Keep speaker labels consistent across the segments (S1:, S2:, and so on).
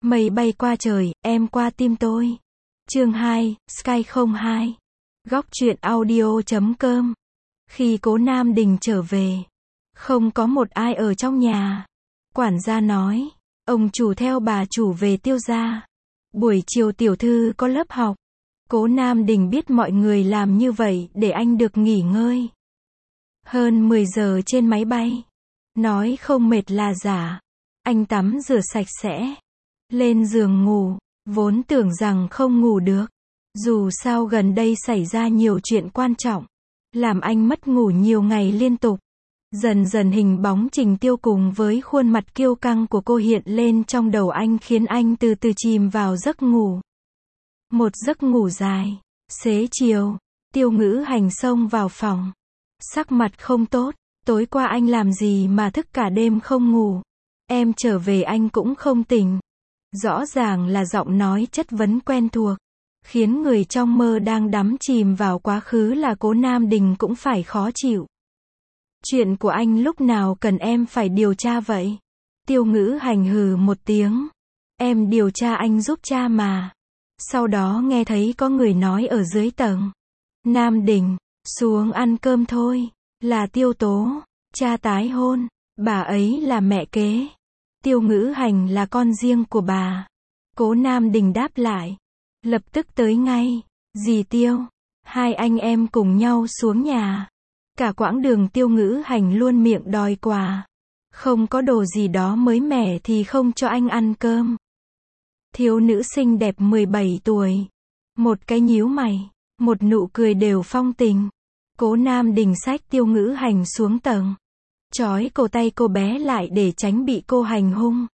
S1: Mây bay qua trời, em qua tim tôi. Chương 2, Sky 02. Góc truyện audio.com. Khi Cố Nam Đình trở về, không có một ai ở trong nhà. Quản gia nói, ông chủ theo bà chủ về Tiêu gia. Buổi chiều tiểu thư có lớp học. Cố Nam Đình biết mọi người làm như vậy để anh được nghỉ ngơi. Hơn 10 giờ trên máy bay. Nói không mệt là giả. Anh tắm rửa sạch sẽ. Lên giường ngủ. Vốn tưởng rằng không ngủ được. Dù sao gần đây xảy ra nhiều chuyện quan trọng. Làm anh mất ngủ nhiều ngày liên tục. Dần dần hình bóng Trình Tiêu cùng với khuôn mặt kiêu căng của cô hiện lên trong đầu anh khiến anh từ từ chìm vào giấc ngủ. Một giấc ngủ dài. Xế chiều, Tiêu Ngữ Hành xông vào phòng. Sắc mặt không tốt, tối qua anh làm gì mà thức cả đêm không ngủ. Em trở về anh cũng không tỉnh. Rõ ràng là giọng nói chất vấn quen thuộc. Khiến người trong mơ đang đắm chìm vào quá khứ là Cố Nam Đình cũng phải khó chịu. Chuyện của anh lúc nào cần em phải điều tra vậy? Tiêu Ngữ Hành hừ một tiếng. Em điều tra anh giúp cha mà. Sau đó nghe thấy có người nói ở dưới tầng. Nam Đình, xuống ăn cơm thôi. Là Tiêu Tố, cha tái hôn. Bà ấy là mẹ kế. Tiêu Ngữ Hành là con riêng của bà. Cố Nam Đình đáp lại. Lập tức tới ngay. Dì Tiêu, hai anh em cùng nhau xuống nhà. Cả quãng đường Tiêu Ngữ Hành luôn miệng đòi quà. Không có đồ gì đó mới mẻ thì không cho anh ăn cơm. Thiếu nữ xinh đẹp 17 tuổi. Một cái nhíu mày, một nụ cười đều phong tình. Cố Nam Đình xách Tiêu Ngữ Hành xuống tầng. Trói cổ tay cô bé lại để tránh bị cô hành hung.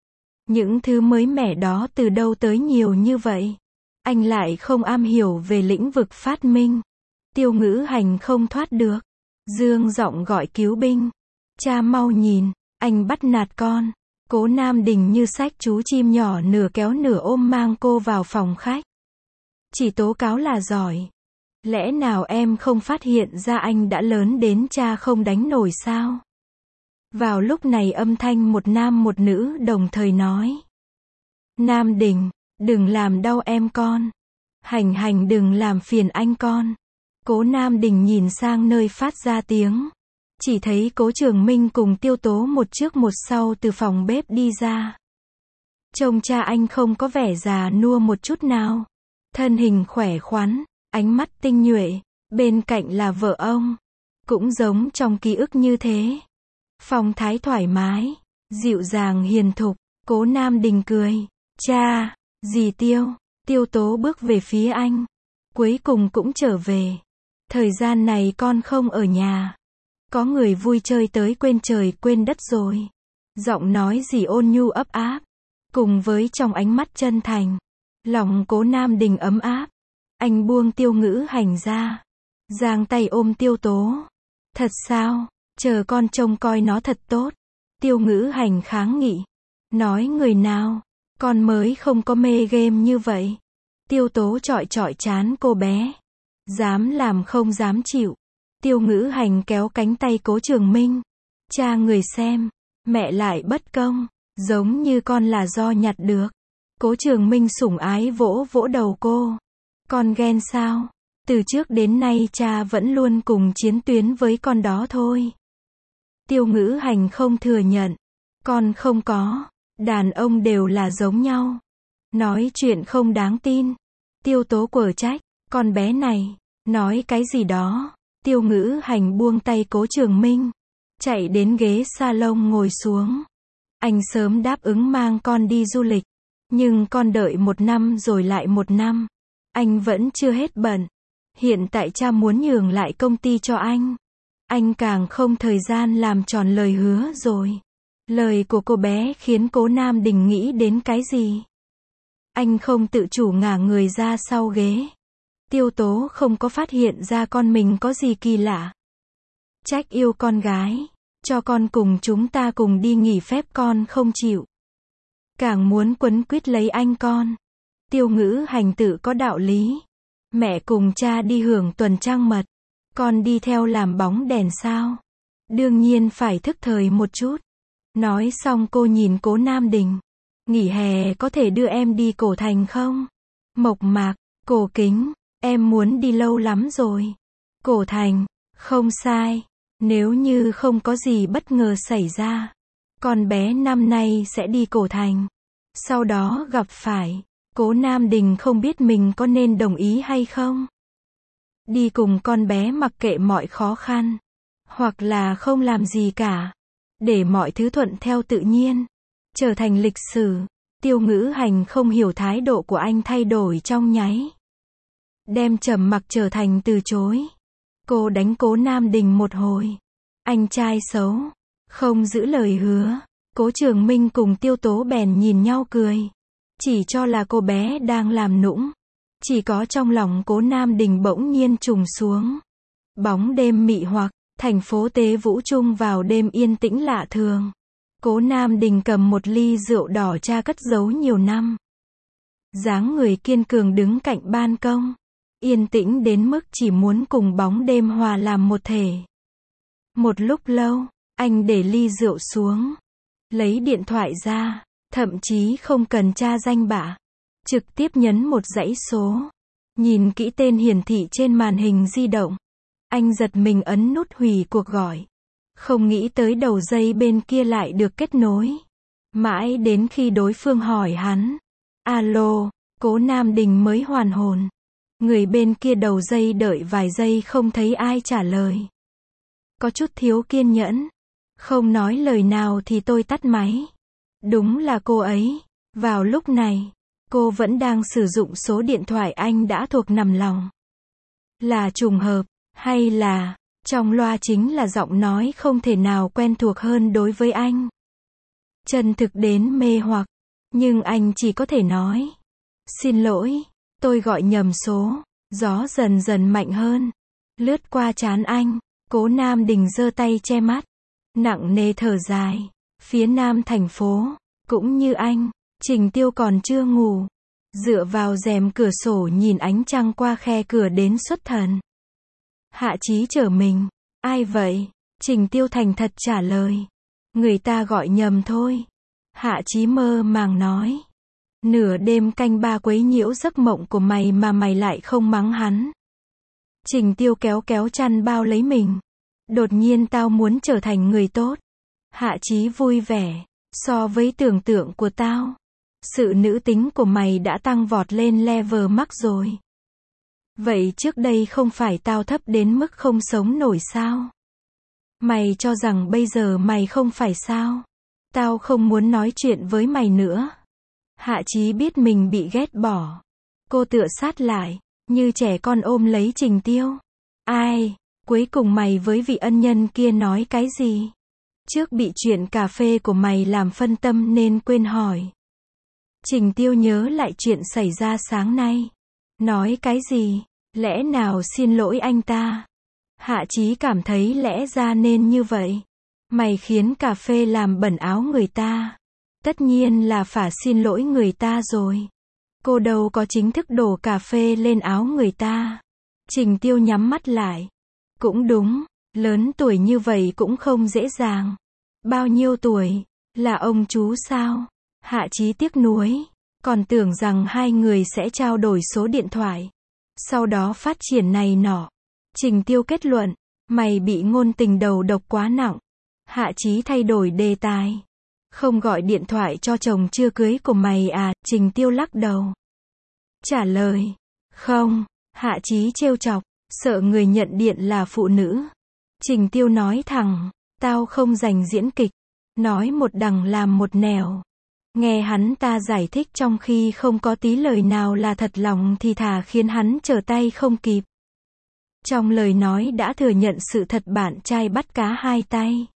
S1: Những thứ mới mẻ đó từ đâu tới nhiều như vậy? Anh lại không am hiểu về lĩnh vực phát minh. Tiêu Ngữ Hành không thoát được. Dương giọng gọi cứu binh. Cha mau nhìn, anh bắt nạt con. Cố Nam Đình như xách chú chim nhỏ nửa kéo nửa ôm mang cô vào phòng khách. Chỉ tố cáo là giỏi. Lẽ nào em không phát hiện ra anh đã lớn đến cha không đánh nổi sao? Vào lúc này âm thanh một nam một nữ đồng thời nói. Nam Đình, đừng làm đau em con. Hành Hành đừng làm phiền anh con. Cố Nam Đình nhìn sang nơi phát ra tiếng. Chỉ thấy Cố Trường Minh cùng Tiêu Tố một trước một sau từ phòng bếp đi ra. Trông cha anh không có vẻ già nua một chút nào. Thân hình khỏe khoắn, ánh mắt tinh nhuệ, bên cạnh là vợ ông. Cũng giống trong ký ức như thế. Phong thái thoải mái, dịu dàng hiền thục. Cố Nam Đình cười. Cha, dì Tiêu. Tiêu Tố bước về phía anh. Cuối cùng cũng trở về. Thời gian này con không ở nhà. Có người vui chơi tới quên trời quên đất rồi. Giọng nói dì ôn nhu ấp áp. Cùng với trong ánh mắt chân thành. Lòng Cố Nam Đình ấm áp. Anh buông Tiêu Ngữ Hành ra. Giang tay ôm Tiêu Tố. Thật sao? Chờ con trông coi nó thật tốt. Tiêu Ngữ Hành kháng nghị. Nói người nào? Con mới không có mê game như vậy. Tiêu Tố chọi chọi trán cô bé. Dám làm không dám chịu. Tiêu Ngữ Hành kéo cánh tay Cố Trường Minh. Cha người xem. Mẹ lại bất công. Giống như con là do nhặt được. Cố Trường Minh sủng ái vỗ vỗ đầu cô. Con ghen sao? Từ trước đến nay cha vẫn luôn cùng chiến tuyến với con đó thôi. Tiêu Ngữ Hành không thừa nhận. Con không có. Đàn ông đều là giống nhau. Nói chuyện không đáng tin. Tiêu Tố quở trách. Con bé này. Nói cái gì đó. Tiêu Ngữ Hành buông tay Cố Trường Minh. Chạy đến ghế salon ngồi xuống. Anh sớm đáp ứng mang con đi du lịch. Nhưng con đợi 1 năm rồi lại 1 năm. Anh vẫn chưa hết bận. Hiện tại cha muốn nhường lại công ty cho anh. Anh càng không thời gian làm tròn lời hứa rồi. Lời của cô bé khiến Cố Nam Đình nghĩ đến cái gì? Anh không tự chủ ngả người ra sau ghế. Tiêu Tố không có phát hiện ra con mình có gì kỳ lạ. Trách yêu con gái. Cho con cùng chúng ta cùng đi nghỉ phép con không chịu. Càng muốn quấn quýt lấy anh con. Tiêu Ngữ Hành tự có đạo lý. Mẹ cùng cha đi hưởng tuần trăng mật. Con đi theo làm bóng đèn sao? Đương nhiên phải thức thời một chút. Nói xong cô nhìn Cố Nam Đình. Nghỉ hè có thể đưa em đi Cổ Thành không? Mộc Mạc, Cổ Kính, em muốn đi lâu lắm rồi. Cổ Thành, không sai. Nếu như không có gì bất ngờ xảy ra, con bé năm nay sẽ đi Cổ Thành. Sau đó gặp phải, Cố Nam Đình không biết mình có nên đồng ý hay không. Đi cùng con bé mặc kệ mọi khó khăn, hoặc là không làm gì cả, để mọi thứ thuận theo tự nhiên, trở thành lịch sử. Tiêu Ngữ Hành không hiểu thái độ của anh thay đổi trong nháy. Đem trầm mặc trở thành từ chối. Cô đánh Cố Nam Đình một hồi. Anh trai xấu, không giữ lời hứa. Cố Trường Minh cùng Tiêu Tố bèn nhìn nhau cười. Chỉ cho là cô bé đang làm nũng. Chỉ có trong lòng Cố Nam Đình bỗng nhiên trùng xuống. Bóng đêm mị hoặc, thành phố Tế Vũ Trung vào đêm yên tĩnh lạ thường. Cố Nam Đình cầm một ly rượu đỏ cha cất giấu nhiều năm. Dáng người kiên cường đứng cạnh ban công. Yên tĩnh đến mức chỉ muốn cùng bóng đêm hòa làm một thể. Một lúc lâu, anh để ly rượu xuống. Lấy điện thoại ra, thậm chí không cần tra danh bạ. Trực tiếp nhấn một dãy số. Nhìn kỹ tên hiển thị trên màn hình di động. Anh giật mình ấn nút hủy cuộc gọi. Không nghĩ tới đầu dây bên kia lại được kết nối. Mãi đến khi đối phương hỏi hắn. Alo, Cố Nam Đình mới hoàn hồn. Người bên kia đầu dây đợi vài giây không thấy ai trả lời. Có chút thiếu kiên nhẫn. Không nói lời nào thì tôi tắt máy. Đúng là cô ấy. Vào lúc này, cô vẫn đang sử dụng số điện thoại anh đã thuộc nằm lòng. Là trùng hợp, hay là, trong loa chính là giọng nói không thể nào quen thuộc hơn đối với anh. Chân thực đến mê hoặc, nhưng anh chỉ có thể nói. Xin lỗi, tôi gọi nhầm số. Gió dần dần mạnh hơn. Lướt qua trán anh, Cố Nam Đình giơ tay che mắt. Nặng nề thở dài. Phía nam thành phố, cũng như anh, Trình Tiêu còn chưa ngủ. Dựa vào rèm cửa sổ nhìn ánh trăng qua khe cửa đến xuất thần. Hạ Chí trở mình. Ai vậy? Trình Tiêu thành thật trả lời. Người ta gọi nhầm thôi. Hạ Chí mơ màng nói. Nửa đêm canh ba quấy nhiễu giấc mộng của mày mà mày lại không mắng hắn. Trình Tiêu kéo kéo chăn bao lấy mình. Đột nhiên tao muốn trở thành người tốt. Hạ Chí vui vẻ. So với tưởng tượng của tao, sự nữ tính của mày đã tăng vọt lên level max rồi. Vậy trước đây không phải tao thấp đến mức không sống nổi sao? Mày cho rằng bây giờ mày không phải sao? Tao không muốn nói chuyện với mày nữa. Hạ Chí biết mình bị ghét bỏ. Cô tựa sát lại, như trẻ con ôm lấy Trình Tiêu. Ai, cuối cùng mày với vị ân nhân kia nói cái gì? Trước bị chuyện cà phê của mày làm phân tâm nên quên hỏi. Trình Tiêu nhớ lại chuyện xảy ra sáng nay. Nói cái gì? Lẽ nào xin lỗi anh ta? Hạ Chí cảm thấy lẽ ra nên như vậy. Mày khiến cà phê làm bẩn áo người ta. Tất nhiên là phải xin lỗi người ta rồi. Cô đâu có chính thức đổ cà phê lên áo người ta. Trình Tiêu nhắm mắt lại. Cũng đúng, lớn tuổi như vậy cũng không dễ dàng. Bao nhiêu tuổi? Là ông chú sao? Hạ Chí tiếc nuối. Còn tưởng rằng hai người sẽ trao đổi số điện thoại. Sau đó phát triển này nọ. Trình Tiêu kết luận. Mày bị ngôn tình đầu độc quá nặng. Hạ Chí thay đổi đề tài. Không gọi điện thoại cho chồng chưa cưới của mày à? Trình Tiêu lắc đầu. Trả lời. Không. Hạ Chí trêu chọc. Sợ người nhận điện là phụ nữ. Trình Tiêu nói thẳng. Tao không dành diễn kịch. Nói một đằng làm một nẻo. Nghe hắn ta giải thích trong khi không có tí lời nào là thật lòng thì thà khiến hắn trở tay không kịp. Trong lời nói đã thừa nhận sự thật bạn trai bắt cá hai tay.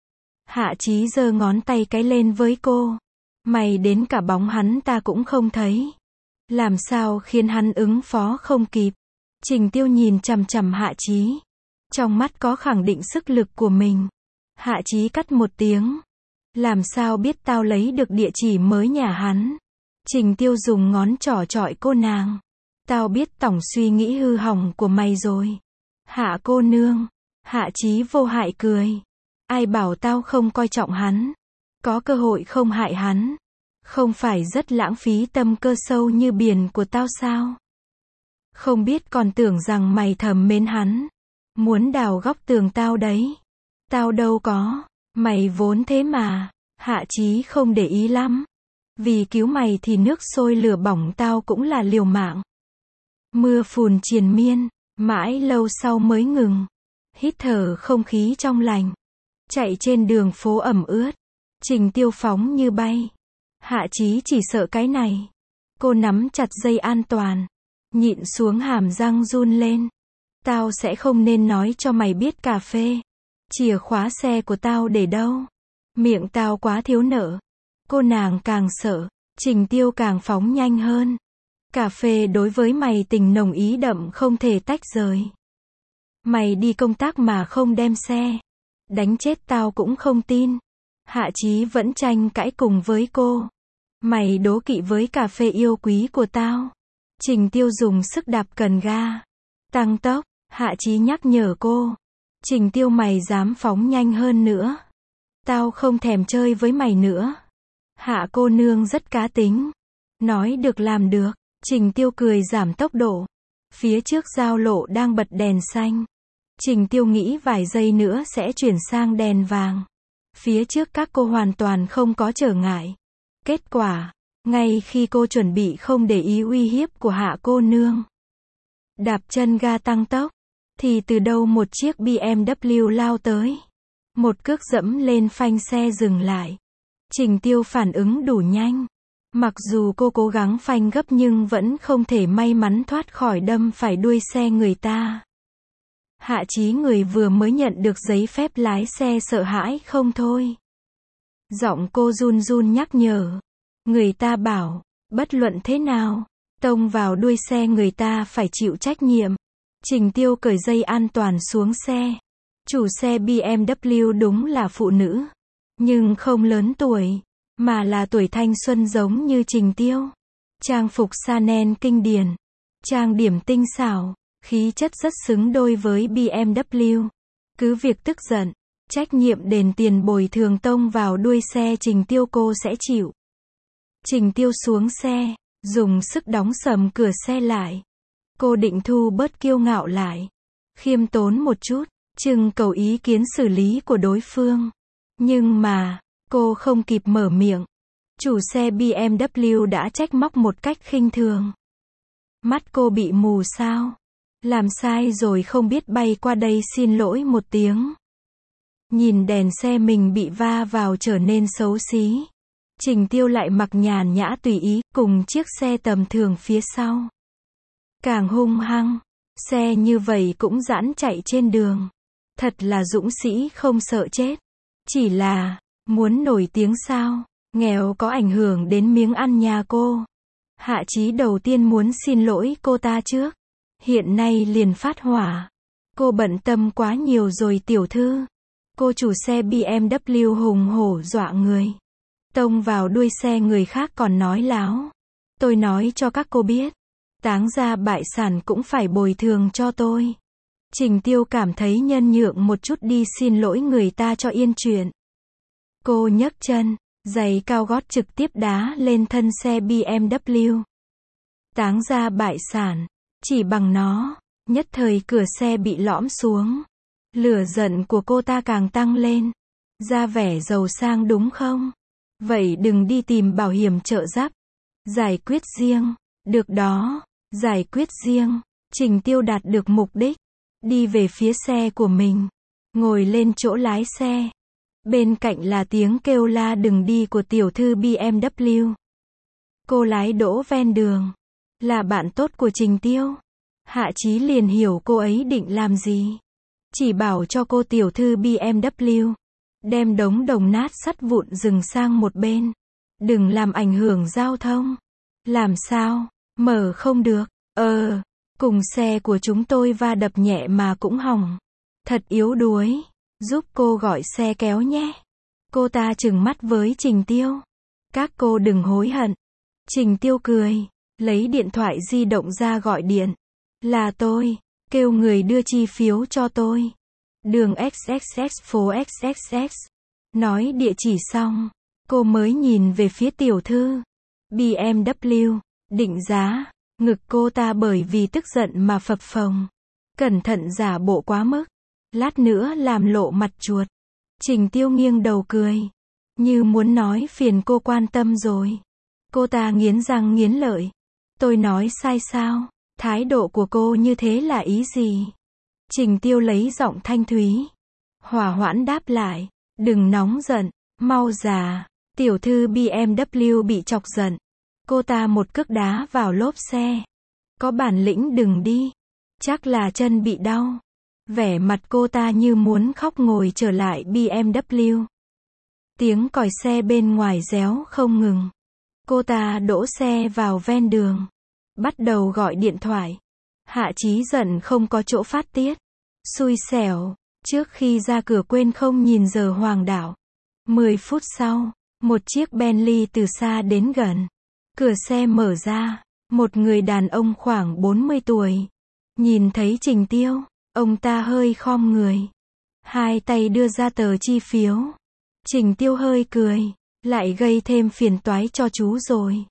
S1: Hạ Chí giơ ngón tay cái lên với cô. Mày đến cả bóng hắn ta cũng không thấy. Làm sao khiến hắn ứng phó không kịp. Trình Tiêu nhìn chằm chằm Hạ Chí. Trong mắt có khẳng định sức lực của mình. Hạ Chí cắt một tiếng. Làm sao biết tao lấy được địa chỉ mới nhà hắn? Trình Tiêu dùng ngón trỏ chọi cô nàng. Tao biết tổng suy nghĩ hư hỏng của mày rồi. Hạ cô nương. Hạ Chí vô hại cười. Ai bảo tao không coi trọng hắn? Có cơ hội không hại hắn. Không phải rất lãng phí tâm cơ sâu như biển của tao sao? Không biết còn tưởng rằng mày thầm mến hắn. Muốn đào góc tường tao đấy. Tao đâu có. Mày vốn thế mà. Hạ Chí không để ý lắm. Vì cứu mày thì nước sôi lửa bỏng tao cũng là liều mạng. Mưa phùn triền miên. Mãi lâu sau mới ngừng. Hít thở không khí trong lành. Chạy trên đường phố ẩm ướt. Trình Tiêu phóng như bay. Hạ Chí chỉ sợ cái này. Cô nắm chặt dây an toàn. Nhịn xuống hàm răng run lên. Tao sẽ không nên nói cho mày biết cà phê. Chìa khóa xe của tao để đâu. Miệng tao quá thiếu nợ. Cô nàng càng sợ. Trình Tiêu càng phóng nhanh hơn. Cà phê đối với mày tình nồng ý đậm không thể tách rời. Mày đi công tác mà không đem xe. Đánh chết tao cũng không tin. Hạ Chí vẫn tranh cãi cùng với cô. Mày đố kỵ với cà phê yêu quý của tao. Trình Tiêu dùng sức đạp cần ga. Tăng tốc. Hạ Chí nhắc nhở cô. Trình Tiêu mày dám phóng nhanh hơn nữa. Tao không thèm chơi với mày nữa. Hạ cô nương rất cá tính. Nói được làm được. Trình Tiêu cười giảm tốc độ. Phía trước giao lộ đang bật đèn xanh. Trình Tiêu nghĩ vài giây nữa sẽ chuyển sang đèn vàng. Phía trước các cô hoàn toàn không có trở ngại. Kết quả, ngay khi cô chuẩn bị không để ý uy hiếp của hạ cô nương, đạp chân ga tăng tốc, thì từ đâu một chiếc BMW lao tới. Một cước dẫm lên phanh xe dừng lại. Trình Tiêu phản ứng đủ nhanh. Mặc dù cô cố gắng phanh gấp nhưng vẫn không thể may mắn thoát khỏi đâm phải đuôi xe người ta. Hạ Chí người vừa mới nhận được giấy phép lái xe sợ hãi không thôi. Giọng cô run run nhắc nhở. Người ta bảo, bất luận thế nào, tông vào đuôi xe người ta phải chịu trách nhiệm. Trình Tiêu cởi dây an toàn xuống xe. Chủ xe BMW đúng là phụ nữ. Nhưng không lớn tuổi, mà là tuổi thanh xuân giống như Trình Tiêu. Trang phục Chanel kinh điển. Trang điểm tinh xảo. Khí chất rất xứng đôi với BMW. Cứ việc tức giận, trách nhiệm đền tiền bồi thường tông vào đuôi xe Trình Tiêu cô sẽ chịu. Trình Tiêu xuống xe, dùng sức đóng sầm cửa xe lại. Cô định thu bớt kiêu ngạo lại. Khiêm tốn một chút, trưng cầu ý kiến xử lý của đối phương. Nhưng mà, cô không kịp mở miệng. Chủ xe BMW đã trách móc một cách khinh thường. Mắt cô bị mù sao? Làm sai rồi không biết bay qua đây xin lỗi một tiếng. Nhìn đèn xe mình bị va vào trở nên xấu xí. Trình Tiêu lại mặc nhàn nhã tùy ý, cùng chiếc xe tầm thường phía sau. Càng hung hăng, xe như vậy cũng giãn chạy trên đường. Thật là dũng sĩ không sợ chết. Chỉ là, muốn nổi tiếng sao, nghèo có ảnh hưởng đến miếng ăn nhà cô. Hạ Chí đầu tiên muốn xin lỗi cô ta trước. Hiện nay liền phát hỏa. Cô bận tâm quá nhiều rồi tiểu thư. Cô chủ xe BMW hùng hổ dọa người. Tông vào đuôi xe người khác còn nói láo. Tôi nói cho các cô biết. Táng ra bại sản cũng phải bồi thường cho tôi. Trình Tiêu cảm thấy nhân nhượng một chút đi xin lỗi người ta cho yên chuyện. Cô nhấc chân, giày cao gót trực tiếp đá lên thân xe BMW. Táng ra bại sản. Chỉ bằng nó, nhất thời cửa xe bị lõm xuống. Lửa giận của cô ta càng tăng lên. Ra vẻ giàu sang đúng không? Vậy đừng đi tìm bảo hiểm trợ giúp. Giải quyết riêng. Được đó, giải quyết riêng. Trình Tiêu đạt được mục đích. Đi về phía xe của mình. Ngồi lên chỗ lái xe. Bên cạnh là tiếng kêu la đừng đi của tiểu thư BMW. Cô lái đỗ ven đường. Là bạn tốt của Trình Tiêu. Hạ Chí liền hiểu cô ấy định làm gì. Chỉ bảo cho cô tiểu thư BMW. Đem đống đồng nát sắt vụn dừng sang một bên. Đừng làm ảnh hưởng giao thông. Làm sao? Mở không được. Cùng xe của chúng tôi va đập nhẹ mà cũng hỏng. Thật yếu đuối. Giúp cô gọi xe kéo nhé. Cô ta trừng mắt với Trình Tiêu. Các cô đừng hối hận. Trình Tiêu cười. Lấy điện thoại di động ra gọi điện. Là tôi. Kêu người đưa chi phiếu cho tôi. Đường XXX phố XXX. Nói địa chỉ xong. Cô mới nhìn về phía tiểu thư BMW, định giá, ngực cô ta bởi vì tức giận mà phập phồng. Cẩn thận giả bộ quá mức. Lát nữa làm lộ mặt chuột. Trình Tiêu nghiêng đầu cười. Như muốn nói phiền cô quan tâm rồi. Cô ta nghiến răng nghiến lợi. Tôi nói sai sao? Thái độ của cô như thế là ý gì? Trình Tiêu lấy giọng thanh thúy. Hòa hoãn đáp lại. Đừng nóng giận, mau già. Tiểu thư BMW bị chọc giận. Cô ta một cước đá vào lốp xe. Có bản lĩnh đừng đi. Chắc là chân bị đau. Vẻ mặt cô ta như muốn khóc ngồi trở lại BMW. Tiếng còi xe bên ngoài réo không ngừng. Cô ta đỗ xe vào ven đường. Bắt đầu gọi điện thoại. Hạ Chí giận không có chỗ phát tiết. Xui xẻo. Trước khi ra cửa quên không nhìn giờ hoàng đạo. 10 phút sau, một chiếc Bentley từ xa đến gần. Cửa xe mở ra. Một người đàn ông khoảng 40 tuổi. Nhìn thấy Trình Tiêu, ông ta hơi khom người. Hai tay đưa ra tờ chi phiếu. Trình Tiêu hơi cười. Lại gây thêm phiền toái cho chú rồi.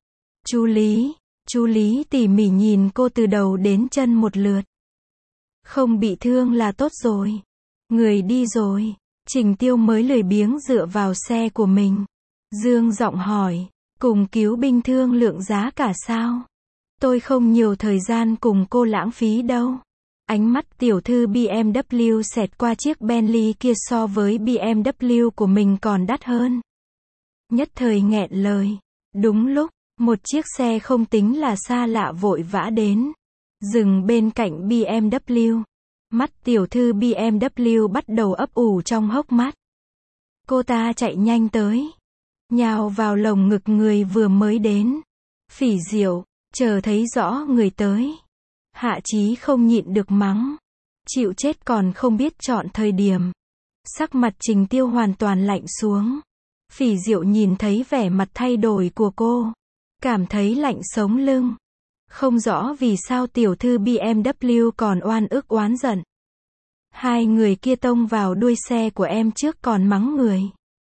S1: Chú Lý tỉ mỉ nhìn cô từ đầu đến chân một lượt. Không bị thương là tốt rồi. Người đi rồi. Trình Tiêu mới lười biếng dựa vào xe của mình. Dương giọng hỏi. Cùng cứu binh thương lượng giá cả sao? Tôi không nhiều thời gian cùng cô lãng phí đâu. Ánh mắt tiểu thư BMW xẹt qua chiếc Bentley kia so với BMW của mình còn đắt hơn. Nhất thời nghẹn lời. Đúng lúc, một chiếc xe không tính là xa lạ vội vã đến. Dừng bên cạnh BMW. Mắt tiểu thư BMW bắt đầu ấp ủ trong hốc mắt. Cô ta chạy nhanh tới. Nhào vào lồng ngực người vừa mới đến. Phỉ Diệu, chờ thấy rõ người tới. Hạ Chí không nhịn được mắng. Chịu chết còn không biết chọn thời điểm. Sắc mặt Trình Tiêu hoàn toàn lạnh xuống. Phỉ Diệu nhìn thấy vẻ mặt thay đổi của cô. Cảm thấy lạnh sống lưng. Không rõ vì sao tiểu thư BMW còn oan ức oán giận. Hai người kia tông vào đuôi xe của em trước còn mắng người.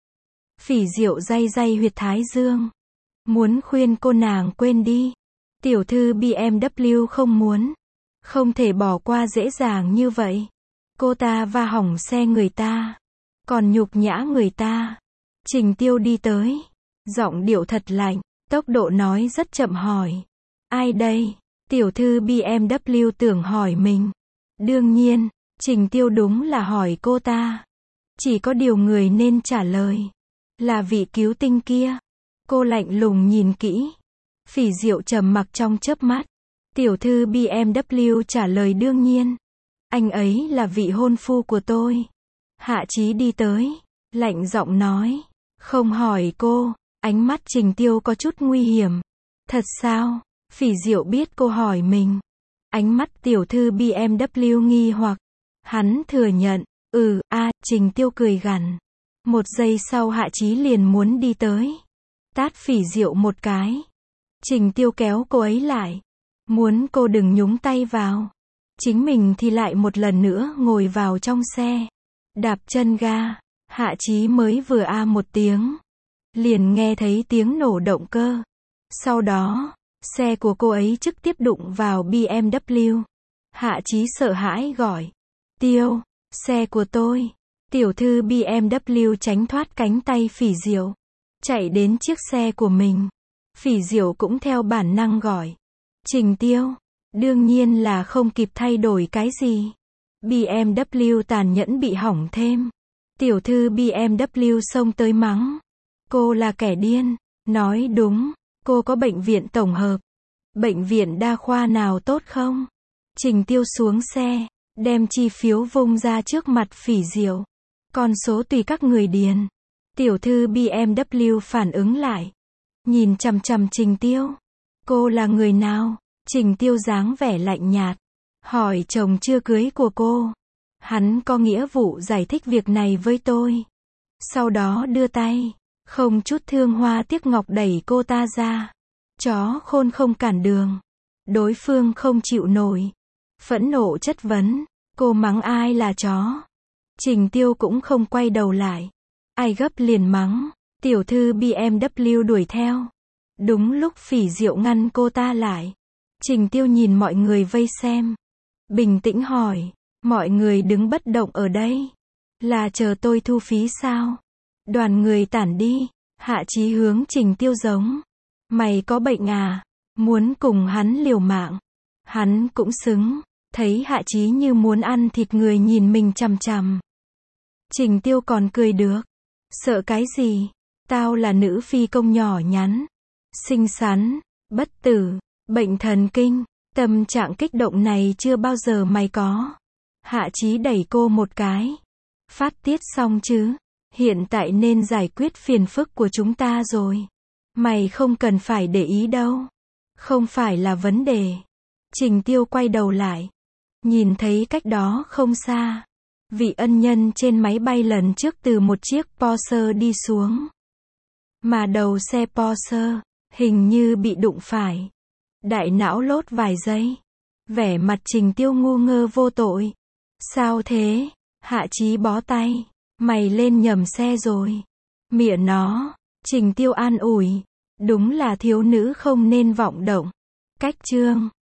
S1: Phỉ Diệu day day huyệt thái dương. Muốn khuyên cô nàng quên đi. Tiểu thư BMW không muốn. Không thể bỏ qua dễ dàng như vậy. Cô ta va hỏng xe người ta. Còn nhục nhã người ta. Trình Tiêu đi tới. Giọng điệu thật lạnh. Tốc độ nói rất chậm hỏi. Ai đây? Tiểu thư BMW tưởng hỏi mình. Đương nhiên, Trình Tiêu đúng là hỏi cô ta. Chỉ có điều người nên trả lời. Là vị cứu tinh kia. Cô lạnh lùng nhìn kỹ. Phỉ Diệu trầm mặc trong chớp mắt. Tiểu thư BMW trả lời đương nhiên. Anh ấy là vị hôn phu của tôi. Hạ Chí đi tới. Lạnh giọng nói. Không hỏi cô. Ánh mắt Trình Tiêu có chút nguy hiểm. Thật sao? Phỉ Diệu biết cô hỏi mình. Ánh mắt tiểu thư BMW nghi hoặc. Hắn thừa nhận. Trình Tiêu cười gằn. Một giây sau Hạ Chí liền muốn đi tới. Tát Phỉ Diệu một cái. Trình Tiêu kéo cô ấy lại. Muốn cô đừng nhúng tay vào. Chính mình thì lại một lần nữa ngồi vào trong xe. Đạp chân ga. Hạ Chí mới vừa một tiếng. Liền nghe thấy tiếng nổ động cơ. Sau đó, xe của cô ấy trực tiếp đụng vào BMW. Hạ Chí sợ hãi gọi. Tiêu, xe của tôi. Tiểu thư BMW tránh thoát cánh tay Phỉ Diệu. Chạy đến chiếc xe của mình. Phỉ Diệu cũng theo bản năng gọi. Trình Tiêu. Đương nhiên là không kịp thay đổi cái gì. BMW tàn nhẫn bị hỏng thêm. Tiểu thư BMW xông tới mắng. Cô là kẻ điên. Nói đúng. Cô có bệnh viện tổng hợp. Bệnh viện đa khoa nào tốt không? Trình Tiêu xuống xe. Đem chi phiếu vung ra trước mặt Phỉ Diệu. Con số tùy các người điền. Tiểu thư BMW phản ứng lại. Nhìn chằm chằm Trình Tiêu. Cô là người nào? Trình Tiêu dáng vẻ lạnh nhạt. Hỏi chồng chưa cưới của cô. Hắn có nghĩa vụ giải thích việc này với tôi. Sau đó đưa tay. Không chút thương hoa tiếc ngọc đẩy cô ta ra. Chó khôn không cản đường. Đối phương không chịu nổi. Phẫn nộ chất vấn. Cô mắng ai là chó? Trình Tiêu cũng không quay đầu lại. Ai gấp liền mắng. Tiểu thư BMW đuổi theo. Đúng lúc Phỉ Diệu ngăn cô ta lại. Trình Tiêu nhìn mọi người vây xem. Bình tĩnh hỏi, mọi người đứng bất động ở đây. Là chờ tôi thu phí sao? Đoàn người tản đi. Hạ Chí hướng Trình Tiêu giống. Mày có bệnh à? Muốn cùng hắn liều mạng. Hắn cũng xứng. Thấy Hạ Chí như muốn ăn thịt người nhìn mình chằm chằm. Trình Tiêu còn cười được. Sợ cái gì? Tao là nữ phi công nhỏ nhắn. Xinh xắn, bất tử, bệnh thần kinh. Tâm trạng kích động này chưa bao giờ mày có. Hạ Chí đẩy cô một cái. Phát tiết xong chứ. Hiện tại nên giải quyết phiền phức của chúng ta rồi. Mày không cần phải để ý đâu. Không phải là vấn đề. Trình Tiêu quay đầu lại. Nhìn thấy cách đó không xa. Vị ân nhân trên máy bay lần trước từ một chiếc Porsche đi xuống. Mà đầu xe Porsche, hình như bị đụng phải. Đại não lốt vài giây. Vẻ mặt Trình Tiêu ngu ngơ vô tội. Sao thế? Hạ Chí bó tay. Mày lên nhầm xe rồi. Mịa nó. Trình Tiêu an ủi. Đúng là thiếu nữ không nên vọng động. Cách chương.